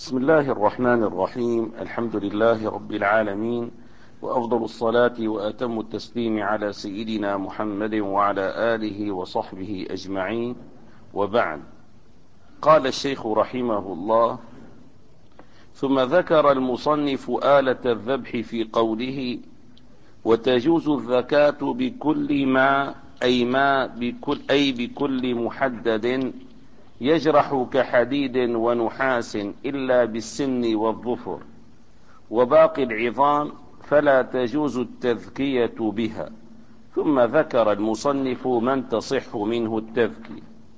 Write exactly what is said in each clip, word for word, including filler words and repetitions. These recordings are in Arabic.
بسم الله الرحمن الرحيم. الحمد لله رب العالمين، وأفضل الصلاة وأتم التسليم على سيدنا محمد وعلى آله وصحبه أجمعين، وبعد. قال الشيخ رحمه الله: ثم ذكر المصنف آلة الذبح في قوله: وتجوز الزكاة بكل ما أي ما بكل أي بكل محدد يجرح كحديد ونحاس إلا بالسن والظفر، وباقي العظام فلا تجوز التذكية بها. ثم ذكر المصنف من تصح منه التذكية.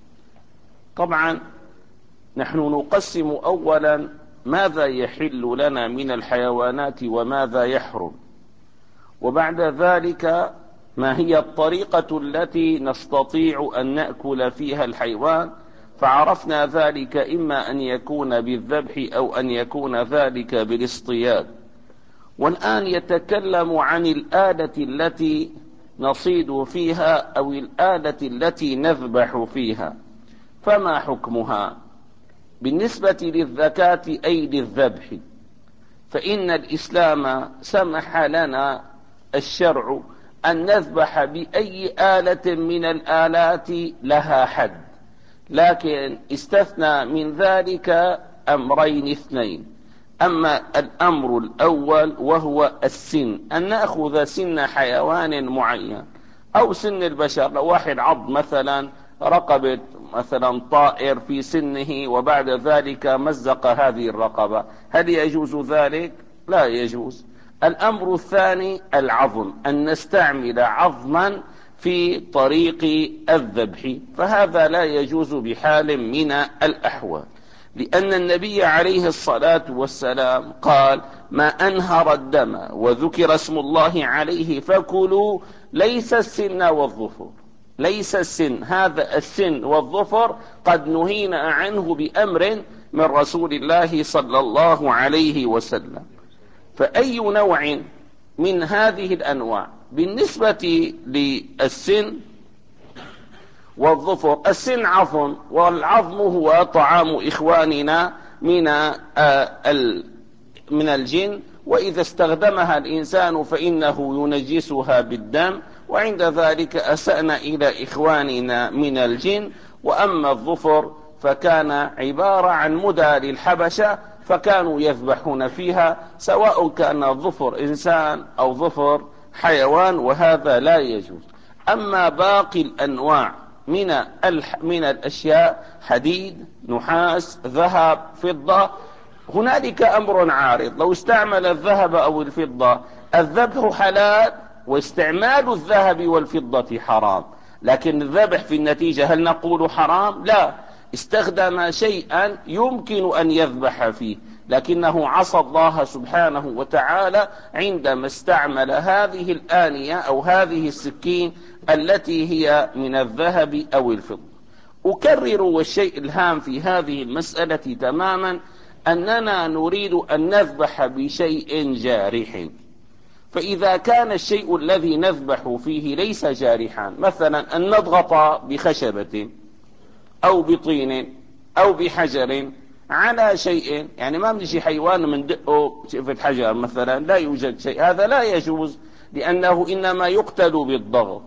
طبعا نحن نقسم أولا ماذا يحل لنا من الحيوانات وماذا يحرم، وبعد ذلك ما هي الطريقة التي نستطيع أن نأكل فيها الحيوان، فعرفنا ذلك إما أن يكون بالذبح أو أن يكون ذلك بالاصطياد. والآن يتكلم عن الآلة التي نصيد فيها أو الآلة التي نذبح فيها، فما حكمها بالنسبة للزكاة أي للذبح؟ فإن الإسلام سمح لنا الشرع أن نذبح بأي آلة من الآلات لها حد، لكن استثنى من ذلك أمرين اثنين. أما الأمر الأول وهو السن، أن نأخذ سن حيوان معين أو سن البشر. لو واحد عض مثلا رقبة مثلا طائر في سنه وبعد ذلك مزق هذه الرقبة، هل يجوز ذلك؟ لا يجوز. الأمر الثاني العظم، أن نستعمل عظما في طريق الذبح، فهذا لا يجوز بحال من الأحوال، لأن النبي عليه الصلاة والسلام قال: ما أنهر الدم وذكر اسم الله عليه فكلوا، ليس السن والظفر، ليس السن، هذا السن والظفر قد نهينا عنه بأمر من رسول الله صلى الله عليه وسلم. فأي نوع من هذه الأنواع بالنسبة للسن والظفر، السن عظم، والعظم هو طعام إخواننا من من الجن، وإذا استخدمها الإنسان فإنه ينجسها بالدم، وعند ذلك أسأنا إلى إخواننا من الجن. وأما الظفر فكان عبارة عن مدى للحبشة، فكانوا يذبحون فيها، سواء كان ظفر إنسان أو ظفر حيوان، وهذا لا يجوز. أما باقي الأنواع من الح... من الأشياء، حديد، نحاس، ذهب، فضة، هنالك أمر عارض. لو استعمل الذهب أو الفضة الذبح حلال، واستعمال الذهب والفضة حرام، لكن الذبح في النتيجة هل نقول حرام؟ لا، استخدم شيئا يمكن أن يذبح فيه، لكنه عصى الله سبحانه وتعالى عندما استعمل هذه الآنية أو هذه السكين التي هي من الذهب أو الفضة. أكرر، والشيء الهام في هذه المسألة تماما أننا نريد أن نذبح بشيء جارح. فإذا كان الشيء الذي نذبح فيه ليس جارحا، مثلا أن نضغط بخشبة أو بطين أو بحجر على شيء، يعني ما بنجي حيوان من دقه شفت حجر مثلا، لا يوجد شيء، هذا لا يجوز، لأنه إنما يقتل بالضغط.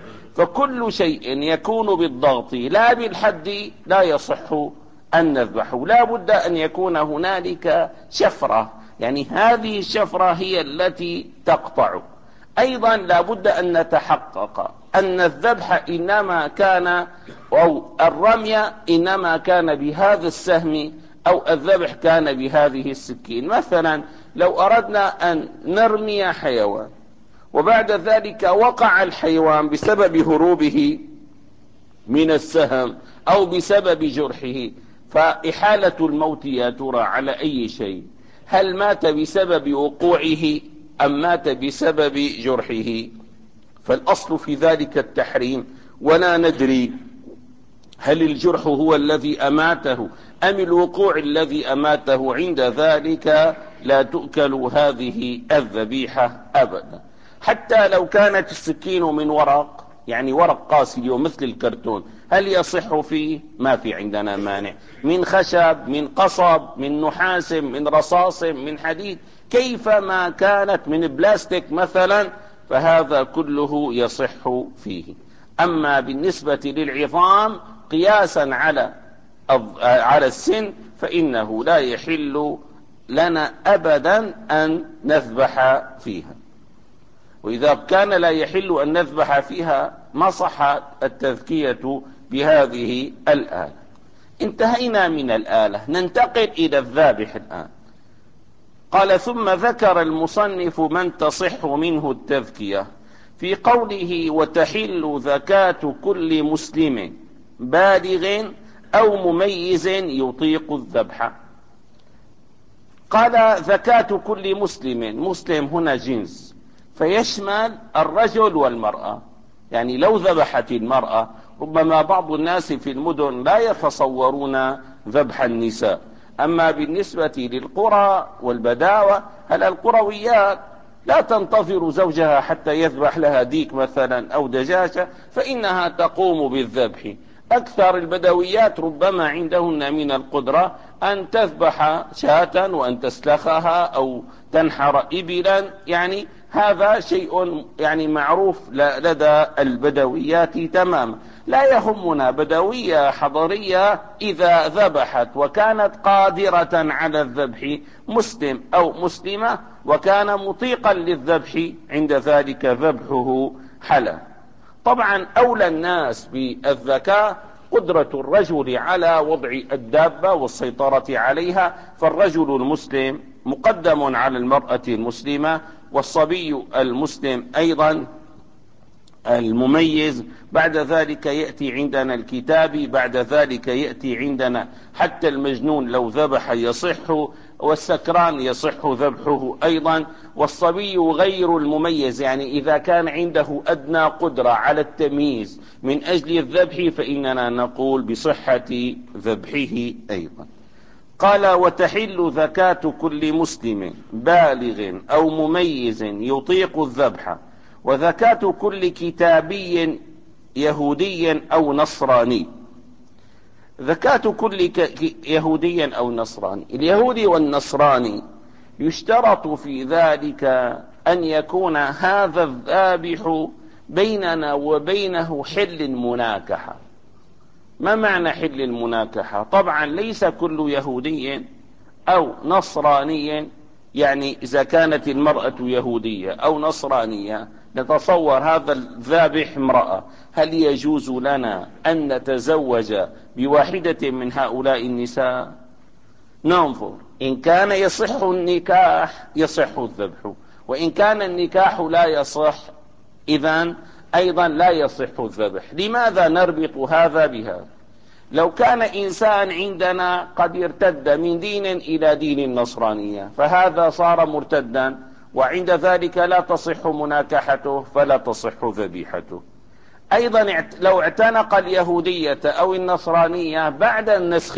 فكل شيء يكون بالضغط لا بالحد لا يصح أن نذبحه. لا بد أن يكون هنالك شفرة، يعني هذه الشفرة هي التي تقطع. أيضا لا بد أن نتحقق أن الذبح إنما كان أو الرمي إنما كان بهذا السهم أو الذبح كان بهذه السكين. مثلا لو أردنا أن نرمي حيوان وبعد ذلك وقع الحيوان بسبب هروبه من السهم أو بسبب جرحه، فإحالة الموت يا ترى على أي شيء؟ هل مات بسبب وقوعه أم مات بسبب جرحه؟ فالأصل في ذلك التحريم، ولا ندري هل الجرح هو الذي أماته أم الوقوع الذي أماته. عند ذلك لا تؤكل هذه الذبيحة أبدا. حتى لو كانت السكين من ورق، يعني ورق قاسي مثل الكرتون، هل يصح فيه؟ ما في عندنا مانع. من خشب، من قصب، من نحاس، من رصاص، من حديد، كيفما كانت، من بلاستيك مثلا، فهذا كله يصح فيه. أما بالنسبة للعظام قياسا على على السن فإنه لا يحل لنا أبدا أن نذبح فيها. وإذا كان لا يحل أن نذبح فيها ما صح التذكية بهذه الآلة. انتهينا من الآلة، ننتقل إلى الذابح الآن. قال: ثم ذكر المصنف من تصح منه التذكية في قوله: وتحل زكاة كل مسلم بالغ أو مميز يطيق الذبح. قال: زكاة كل مسلم، مسلم هنا جنس فيشمل الرجل والمرأة. يعني لو ذبحت المرأة، ربما بعض الناس في المدن لا يتصورون ذبح النساء، أما بالنسبة للقرى والبداوة، هل القرويات لا تنتظر زوجها حتى يذبح لها ديك مثلا أو دجاجة، فإنها تقوم بالذبح. أكثر البدويات ربما عندهن من القدرة أن تذبح شاة وأن تسلخها أو تنحر إبلا، يعني هذا شيء يعني معروف لدى البدويات تماما. لا يهمنا بدوية حضرية إذا ذبحت وكانت قادرة على الذبح، مسلم أو مسلمة، وكان مطيقا للذبح، عند ذلك ذبحه حلال. طبعا أولى الناس بالذكاة قدرة الرجل على وضع الدابة والسيطرة عليها، فالرجل المسلم مقدم على المرأة المسلمة، والصبي المسلم أيضا المميز. بعد ذلك يأتي عندنا الكتاب، بعد ذلك يأتي عندنا حتى المجنون لو ذبح يصح، والسكران يصح ذبحه أيضا، والصبي غير المميز، يعني إذا كان عنده أدنى قدرة على التمييز من أجل الذبح فإننا نقول بصحة ذبحه أيضا. قال: وتحل زكاة كل مسلم بالغ أو مميز يطيق الذبح، وزكاة كل كتابي يهودي أو نصراني. زكاة كل يهودي أو نصراني، اليهودي والنصراني يشترط في ذلك أن يكون هذا الذابح بيننا وبينه حل المناكحة. ما معنى حل المناكحة؟ طبعا ليس كل يهودي أو نصراني، يعني إذا كانت المرأة يهودية أو نصرانية، نتصور هذا الذابح امرأة، هل يجوز لنا أن نتزوج بواحدة من هؤلاء النساء؟ ننظر، إن كان يصح النكاح يصح الذبح، وإن كان النكاح لا يصح إذن أيضا لا يصح الذبح. لماذا نربط هذا بهذا؟ لو كان إنسان عندنا قد ارتد من دين إلى دين النصرانية، فهذا صار مرتدا، وعند ذلك لا تصح مناكحته فلا تصح ذبيحته. أيضا لو اعتنق اليهودية أو النصرانية بعد النسخ،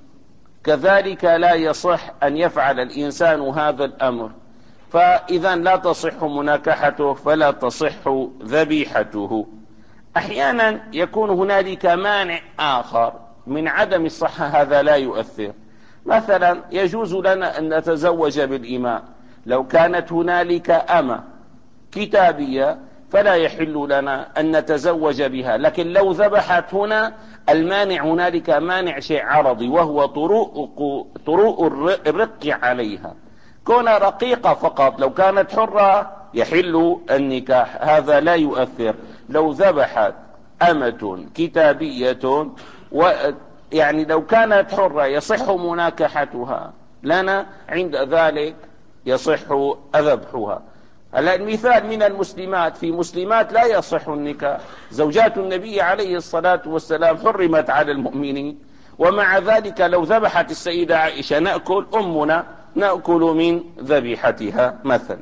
كذلك لا يصح أن يفعل الإنسان هذا الأمر، فإذا لا تصح مناكحته فلا تصح ذبيحته. أحيانا يكون هنالك مانع آخر من عدم الصحة، هذا لا يؤثر. مثلا يجوز لنا أن نتزوج بالإماء، لو كانت هنالك أمة كتابية فلا يحل لنا أن نتزوج بها، لكن لو ذبحت هنا المانع هنالك مانع شيء عرضي، وهو طروء, طروء الرق عليها. كون رقيقة فقط، لو كانت حرة يحل النكاح، هذا لا يؤثر. لو ذبحت أمة كتابية ويعني لو كانت حرة يصح مناكحتها لنا، عند ذلك يصح ذبحها. هلا المثال من المسلمات، في مسلمات لا يصح النكاح، زوجات النبي عليه الصلاة والسلام حرمت على المؤمنين، ومع ذلك لو ذبحت السيدة عائشة نأكل، أمنا نأكل من ذبيحتها مثلا.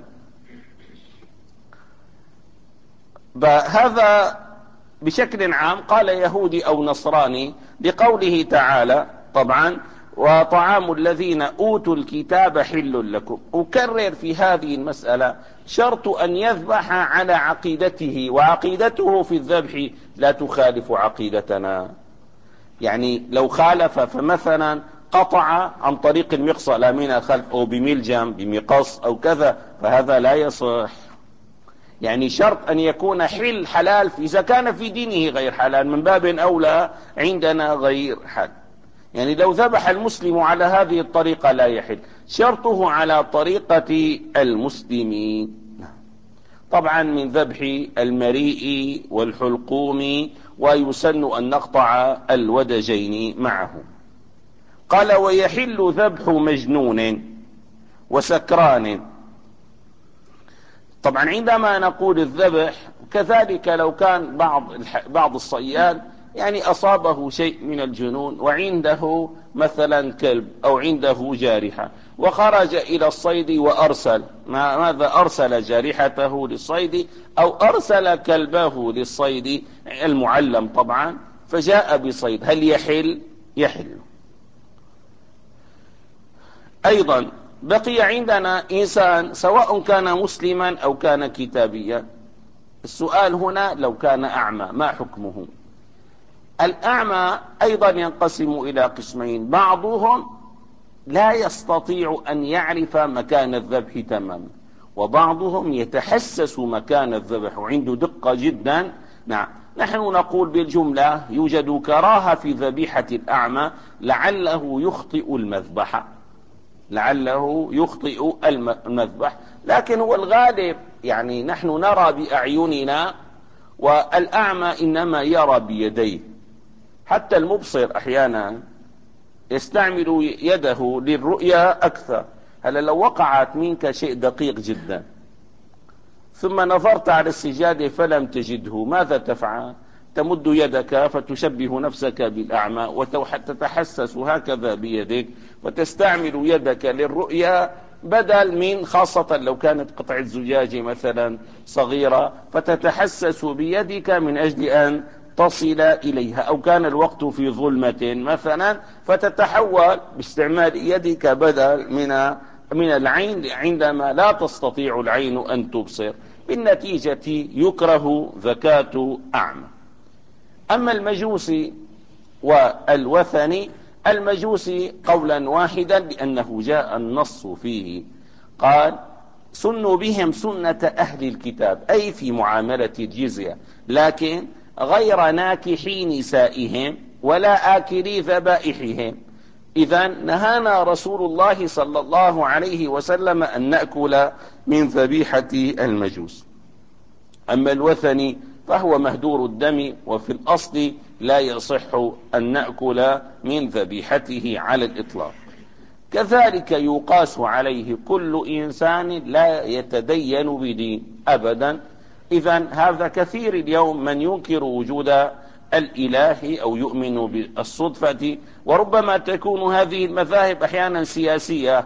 هذا بشكل عام قال يهودي أو نصراني لقوله تعالى طبعا: وطعام الذين أوتوا الكتاب حل لكم. أكرر في هذه المسألة، شرط أن يذبح على عقيدته، وعقيدته في الذبح لا تخالف عقيدتنا. يعني لو خالف فمثلا قطع عن طريق المقصلة من الخلف أو بملجم بمقص أو كذا، فهذا لا يصح. يعني شرط أن يكون حل حلال، إذا كان في دينه غير حلال من باب أولى عندنا غير حل. يعني لو ذبح المسلم على هذه الطريقة لا يحل، شرطه على طريقة المسلمين. طبعا من ذبح المريء والحلقوم، ويسن أن نقطع الودجين معه. قال ويحل ذبح مجنون وسكران. طبعا عندما نقول الذبح كذلك لو كان بعض بعض الصياد يعني أصابه شيء من الجنون وعنده مثلا كلب أو عنده جارحة وخرج إلى الصيد وأرسل، ماذا أرسل جارحته للصيد أو أرسل كلبه للصيد المعلم طبعا، فجاء بصيد، هل يحل؟ يحل. أيضا بقي عندنا إنسان سواء كان مسلما أو كان كتابيا. السؤال هنا لو كان أعمى ما حكمه؟ الأعمى أيضا ينقسم إلى قسمين، بعضهم لا يستطيع أن يعرف مكان الذبح تماما، وبعضهم يتحسس مكان الذبح وعنده دقة جدا. نعم، نحن نقول بالجملة يوجد كراهة في ذبيحة الأعمى لعله يخطئ المذبحة، لعله يخطئ المذبح، لكن هو الغالب يعني نحن نرى بأعيننا والأعمى إنما يرى بيديه. حتى المبصر أحيانا يستعمل يده للرؤية أكثر. هلا لو وقعت منك شيء دقيق جدا ثم نظرت على السجادة فلم تجده، ماذا تفعل؟ تمد يدك فتشبه نفسك بالأعمى وتتحسس هكذا بيدك وتستعمل يدك للرؤية، بدل من خاصة لو كانت قطعة زجاجة مثلا صغيرة فتتحسس بيدك من أجل أن تصل إليها، أو كان الوقت في ظلمة مثلا فتتحول باستعمال يدك بدل من من العين عندما لا تستطيع العين أن تبصر. بالنتيجة يكره زكاة أعمى. أما المجوسي والوثني، المجوسي قولا واحدا لأنه جاء النص فيه، قال سنوا بهم سنة أهل الكتاب، أي في معاملة الجزية، لكن غير ناكحي نسائهم ولا آكلي ذبائحهم. إذا نهانا رسول الله صلى الله عليه وسلم أن نأكل من ذبيحة المجوس. أما الوثني فهو مهدور الدم، وفي الأصل لا يصح أن نأكل من ذبيحته على الإطلاق. كذلك يقاس عليه كل إنسان لا يتدين بدين أبدا. إذن هذا كثير اليوم من ينكر وجود الإله أو يؤمن بالصدفة، وربما تكون هذه المذاهب أحيانا سياسية،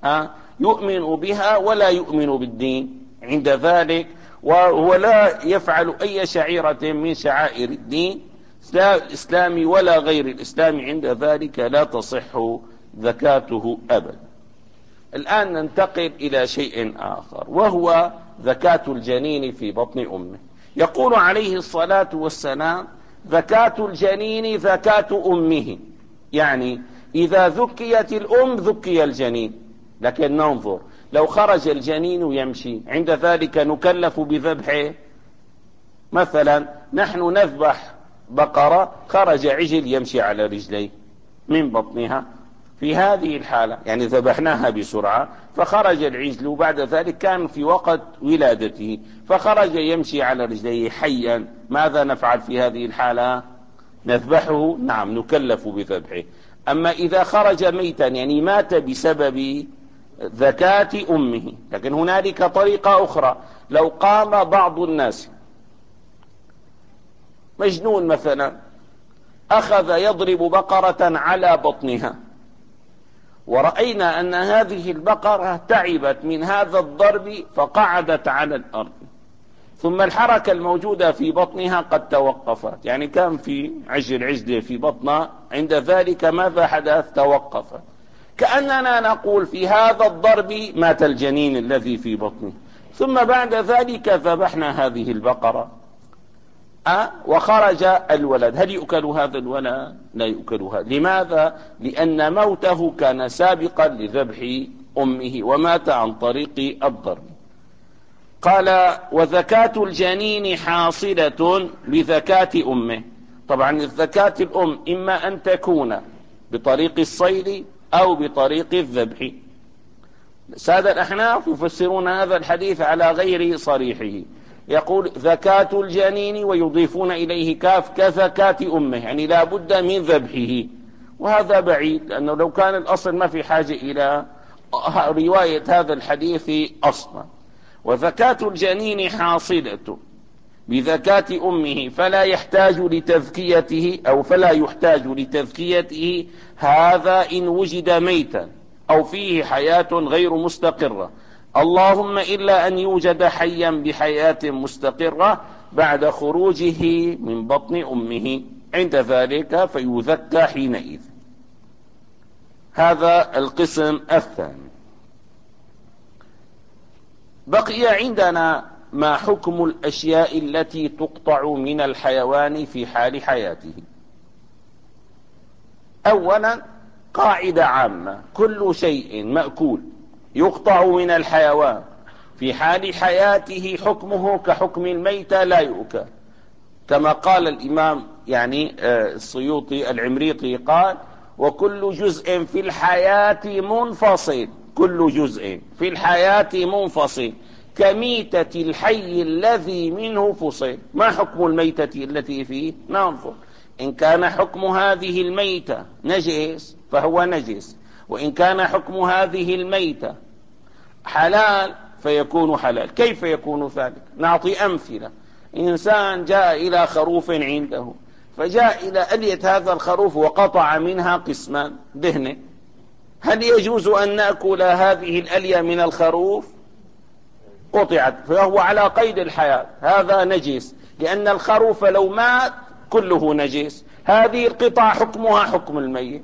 يؤمن بها ولا يؤمن بالدين عند ذلك، وهو لا يفعل أي شعيرة من شعائر الدين لا الإسلام ولا غير الإسلام، عند ذلك لا تصح زكاته أبدا. الآن ننتقل إلى شيء آخر، وهو زكاة الجنين في بطن أمه. يقول عليه الصلاة والسلام زكاة الجنين زكاة أمه، يعني إذا ذكيت الأم ذكي الجنين. لكن ننظر لو خرج الجنين يمشي، عند ذلك نكلف بذبحه. مثلا نحن نذبح بقرة خرج عجل يمشي على رجليه من بطنها، في هذه الحالة يعني ذبحناها بسرعة فخرج العجل، وبعد ذلك كان في وقت ولادته فخرج يمشي على رجليه حيا، ماذا نفعل في هذه الحالة؟ نذبحه؟ نعم، نكلف بذبحه. أما إذا خرج ميتا يعني مات بسبب زكاة أمه، لكن هنالك طريقة أخرى. لو قام بعض الناس مجنون مثلا أخذ يضرب بقرة على بطنها، ورأينا أن هذه البقرة تعبت من هذا الضرب فقعدت على الأرض، ثم الحركة الموجودة في بطنها قد توقفت، يعني كان في عجل عجلة في بطنها، عند ذلك ماذا حدث؟ توقفت. كأننا نقول في هذا الضرب مات الجنين الذي في بطنه، ثم بعد ذلك ذبحنا هذه البقرة. أه وخرج الولد، هل يؤكل هذا الولد؟ لا يؤكل هذا. لماذا؟ لأن موته كان سابقا لذبح أمه ومات عن طريق الضرب. قال وزكاة الجنين حاصلة بزكاة أمه. طبعا الزكاة الأم إما أن تكون بطريق الصيد أو بطريق الذبح. سادة الأحناف يفسرون هذا الحديث على غير صريحه، يقول زكاة الجنين ويضيفون إليه كاف كزكاة أمه، يعني لا بد من ذبحه، وهذا بعيد، لأنه لو كان الأصل ما في حاجة إلى رواية هذا الحديث أصلا. وزكاة الجنين حاصلة بزكاة أمه فلا يحتاج لتزكيته أو فلا يحتاج لتزكيته، هذا إن وجد ميتا أو فيه حياة غير مستقرة، اللهم إلا أن يوجد حيا بحياة مستقرة بعد خروجه من بطن أمه، عند ذلك فيزكى حينئذ. هذا القسم الثاني. بقي عندنا ما حكم الأشياء التي تقطع من الحيوان في حال حياته. أولا قاعدة عامة، كل شيء مأكول يقطع من الحيوان في حال حياته حكمه كحكم الميتة لا يؤكل، كما قال الإمام يعني السيوطي العمريطي قال وكل جزء في الحياة منفصل، كل جزء في الحياة منفصل كميتة الحي الذي منه فصل. ما حكم الميتة التي فيه؟ ننظر، إن كان حكم هذه الميتة نجس فهو نجس، وإن كان حكم هذه الميتة حلال فيكون حلال. كيف يكون ذلك؟ نعطي أمثلة. إنسان جاء إلى خروف عنده، فجاء إلى ألية هذا الخروف وقطع منها قسما دهنه، هل يجوز أن نأكل هذه الألية من الخروف؟ قطعت، فهو على قيد الحياة، هذا نجس، لأن الخروف لو مات كله نجس. هذه القطع حكمها حكم الميت.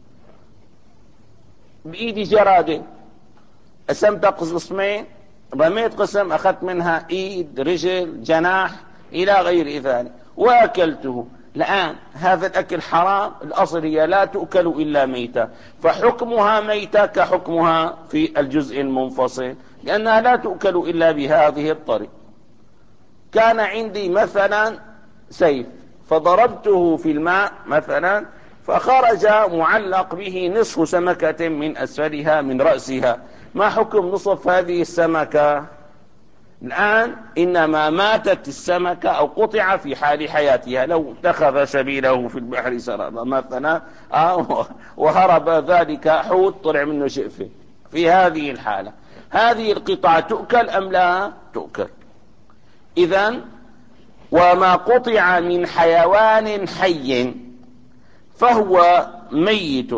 بإيدي جرادة قسمت قسمين، رميت قسم أخذت منها إيد رجل جناح إلى غير ذلك وأكلته، الآن هذا الأكل حرام، الأصل هي لا تؤكل إلا ميتة، فحكمها ميتة كحكمها في الجزء المنفصل، لأنها لا تؤكل إلا بهذه الطريقة. كان عندي مثلا سيف فضربته في الماء مثلا فخرج معلق به نصف سمكة من أسفلها من رأسها، ما حكم نصف هذه السمكة؟ الآن إنما ماتت السمكة أو قطع في حال حياتها، لو اتخذ سبيله في البحر سرابا مثلا وهرب ذلك حوت طلع منه شئفة، في هذه الحالة هذه القطعة تؤكل أم لا تؤكل؟ إذن وما قطع من حيوان حي فهو ميت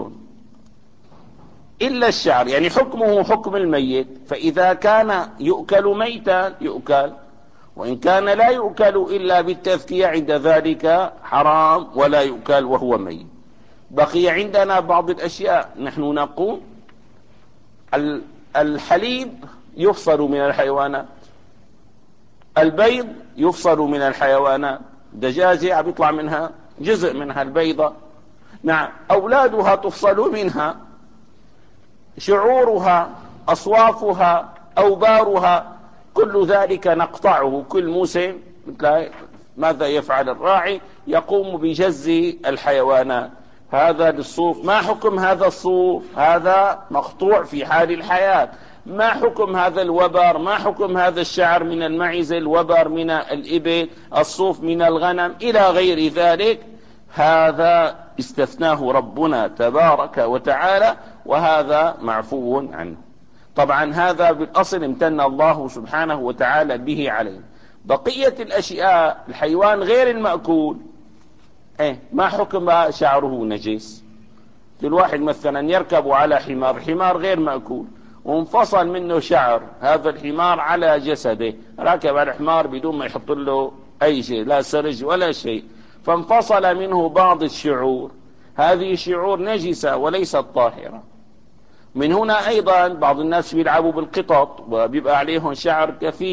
إلا الشعر، يعني حكمه حكم الميت، فإذا كان يؤكل ميتا يؤكل، وإن كان لا يؤكل إلا بالتذكية عند ذلك حرام ولا يؤكل وهو ميت. بقي عندنا بعض الأشياء نحن نقول الحليب يفصل من الحيوانات، البيض يفصل من الحيوانات، دجاجة عم يطلع منها جزء منها البيضة، نعم أولادها تفصل منها، شعورها أصوافها أوبارها كل ذلك نقطعه كل موسم. ماذا يفعل الراعي؟ يقوم بجز الحيوانات. هذا للصوف، ما حكم هذا الصوف؟ هذا مقطوع في حال الحياة. ما حكم هذا الوبر؟ ما حكم هذا الشعر من المعز، الوبر من الإبل، الصوف من الغنم إلى غير ذلك؟ هذا استثناه ربنا تبارك وتعالى، وهذا معفو عنه. طبعا هذا بالأصل امتن الله سبحانه وتعالى به عليه. بقية الأشياء الحيوان غير المأكول إيه ما حكم شعره نجس؟ الواحد مثلا يركب على حمار، حمار غير مأكول وانفصل منه شعر هذا الحمار على جسده، راكب على الحمار بدون ما يحط له أي شيء، لا سرج ولا شيء، فانفصل منه بعض الشعور، هذه الشعور نجسة وليست طاهرة. من هنا أيضا بعض الناس بيلعبوا بالقطط وبيبقى عليهم شعر كثير،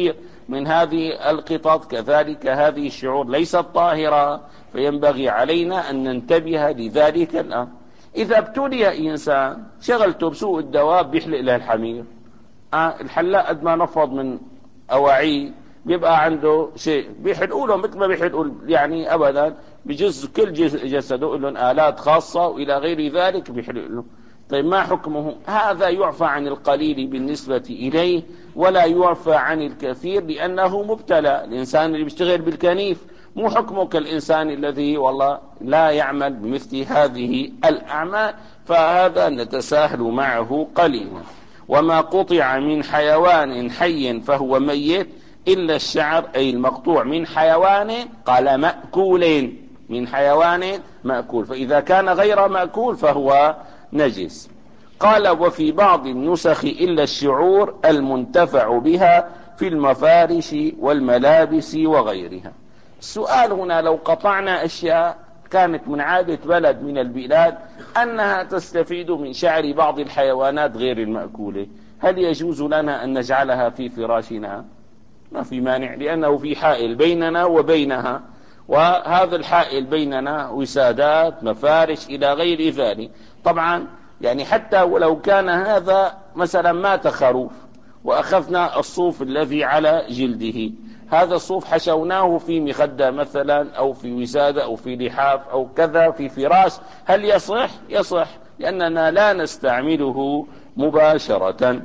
من هذه القطط كذلك هذه الشعور ليست طاهرة، فينبغي علينا أن ننتبه لذلك الآن. إذا ابتلي إنسان شغلته بسوق الدواب بيحلق له الحمير، آه الحلاق قد ما نفض من أواعيه بيبقى عنده شيء بيحلقوا له مثل ما بيحلقوا يعني أبدا، بجز كل جسده يقول لهم آلات خاصة وإلى غير ذلك بيحلق له. طيب ما حكمه؟ هذا يعفى عن القليل بالنسبة إليه ولا يعفى عن الكثير لأنه مبتلى. الإنسان اللي بيشتغل بالكنيف مو حكمه كالإنسان الذي والله لا يعمل بمثل هذه الأعمال، فهذا نتساهل معه قليلا. وما قطع من حيوان حي فهو ميت إلا الشعر، أي المقطوع من حيوان قال مأكول، من حيوان مأكول، فإذا كان غير مأكول فهو نجس. قال وفي بعض النسخ إلا الشعور المنتفع بها في المفارش والملابس وغيرها. السؤال هنا لو قطعنا أشياء كانت من عادة بلد من البلاد أنها تستفيد من شعر بعض الحيوانات غير المأكولة، هل يجوز لنا أن نجعلها في فراشنا؟ ما في مانع، لأنه في حائل بيننا وبينها، وهذا الحائل بيننا وسادات مفارش إلى غير ذلك. طبعا يعني حتى ولو كان هذا مثلا مات خروف وأخذنا الصوف الذي على جلده، هذا الصوف حشوناه في مخدة مثلا أو في وسادة أو في لحاف أو كذا في فراش، هل يصح؟ يصح، لأننا لا نستعمله مباشرة.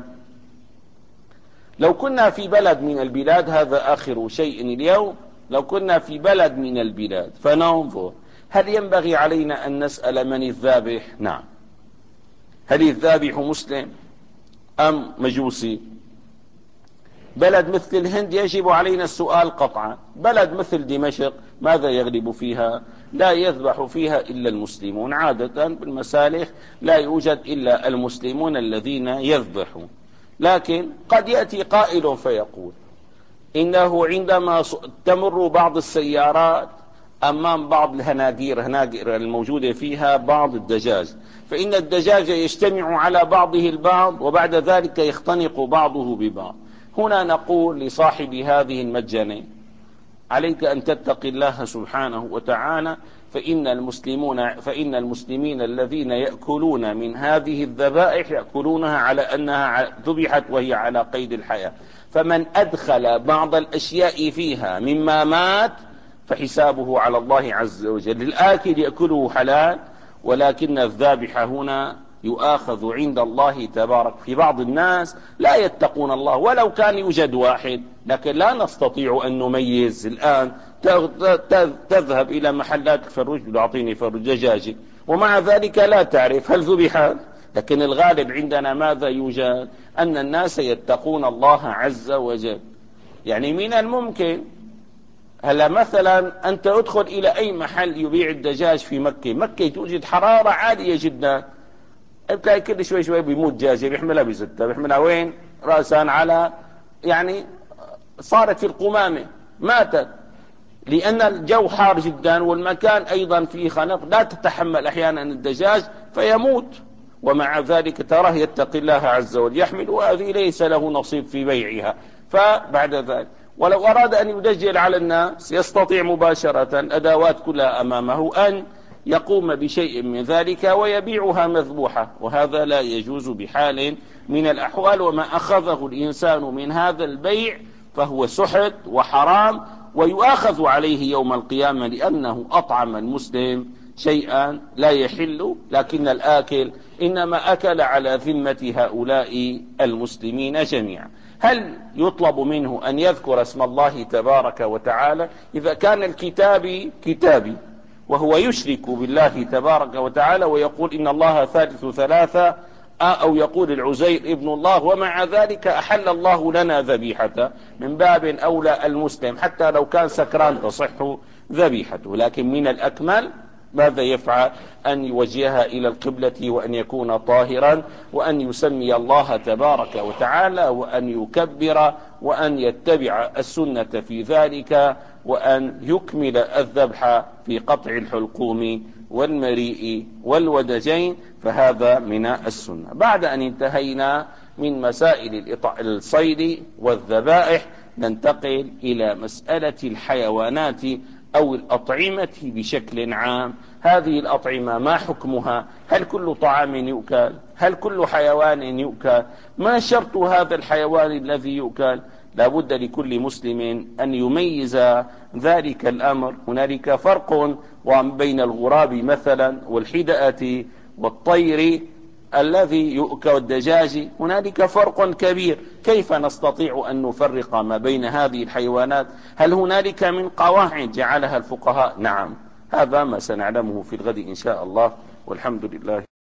لو كنا في بلد من البلاد، هذا آخر شيء اليوم، لو كنا في بلد من البلاد فننظر هل ينبغي علينا أن نسأل من الذابح؟ نعم. هل الذابح مسلم أم مجوسي؟ بلد مثل الهند يجب علينا السؤال قطعا. بلد مثل دمشق ماذا يغلب فيها؟ لا يذبح فيها إلا المسلمون، عادة بالمسالخ لا يوجد إلا المسلمون الذين يذبحون. لكن قد يأتي قائل فيقول إنه عندما تمر بعض السيارات أمام بعض الهناجير هناجر الموجودة فيها بعض الدجاج، فإن الدجاج يجتمع على بعضه البعض وبعد ذلك يختنق بعضه ببعض. هنا نقول لصاحب هذه المجنة عليك أن تتقي الله سبحانه وتعالى، فإن المسلمون فإن المسلمين الذين يأكلون من هذه الذبائح يأكلونها على أنها ذبحت وهي على قيد الحياة، فمن أدخل بعض الأشياء فيها مما مات فحسابه على الله عز وجل. الآكل يأكله حلال، ولكن الذابح هنا يؤاخذ عند الله تبارك. في بعض الناس لا يتقون الله ولو كان يوجد واحد، لكن لا نستطيع أن نميز. الآن تذهب إلى محلات الفروج وتعطيني فروج دجاجة ومع ذلك لا تعرف هل ذبحت، لكن الغالب عندنا ماذا يوجد؟ أن الناس يتقون الله عز وجل. يعني من الممكن هلا مثلا أنت ادخل إلى أي محل يبيع الدجاج في مكة، مكة توجد حرارة عالية جدا، بتلاقي كل شوي شوي بيموت دجاجة بيحملها بزتها بيحملها وين؟ رأسا على يعني صارت في القمامة ماتت، لأن الجو حار جدا والمكان أيضا فيه خنق لا تتحمل أحيانا الدجاج فيموت، ومع ذلك تراه يتقي الله عز وجل يحمل، وهذه ليس له نصيب في بيعها. فبعد ذلك ولو أراد أن يدجل على الناس يستطيع مباشرة، الأدوات كلها أمامه، أن يقوم بشيء من ذلك ويبيعها مذبوحة، وهذا لا يجوز بحال من الأحوال. وما أخذه الإنسان من هذا البيع فهو سحت وحرام ويؤاخذ عليه يوم القيامة، لأنه أطعم المسلم شيئا لا يحل، لكن الآكل إنما أكل على ذمة هؤلاء المسلمين جميعا. هل يطلب منه أن يذكر اسم الله تبارك وتعالى؟ إذا كان الكتابي كتابي وهو يشرك بالله تبارك وتعالى ويقول إن الله ثالث ثلاثة، أو يقول العزير ابن الله، ومع ذلك أحل الله لنا ذبيحة، من باب أولى المسلم حتى لو كان سكران تصح ذبيحته. لكن من الأكمل ماذا يفعل؟ أن يوجهها إلى القبلة وأن يكون طاهرا وأن يسمي الله تبارك وتعالى وأن يكبر وأن يتبع السنة في ذلك وأن يكمل الذبح في قطع الحلقوم والمريء والودجين، فهذا من السنة. بعد أن انتهينا من مسائل الصيد والذبائح ننتقل إلى مسألة الحيوانات أو الأطعمة بشكل عام. هذه الأطعمة ما حكمها؟ هل كل طعام يؤكل؟ هل كل حيوان يؤكل؟ ما شرط هذا الحيوان الذي يؤكل؟ لا بد لكل مسلم أن يميز ذلك الأمر. هنالك فرق بين الغراب مثلا والحدأة والطير الذي يؤكل والدجاج، هنالك فرق كبير. كيف نستطيع أن نفرق ما بين هذه الحيوانات؟ هل هنالك من قواعد جعلها الفقهاء؟ نعم، هذا ما سنعلمه في الغد إن شاء الله، والحمد لله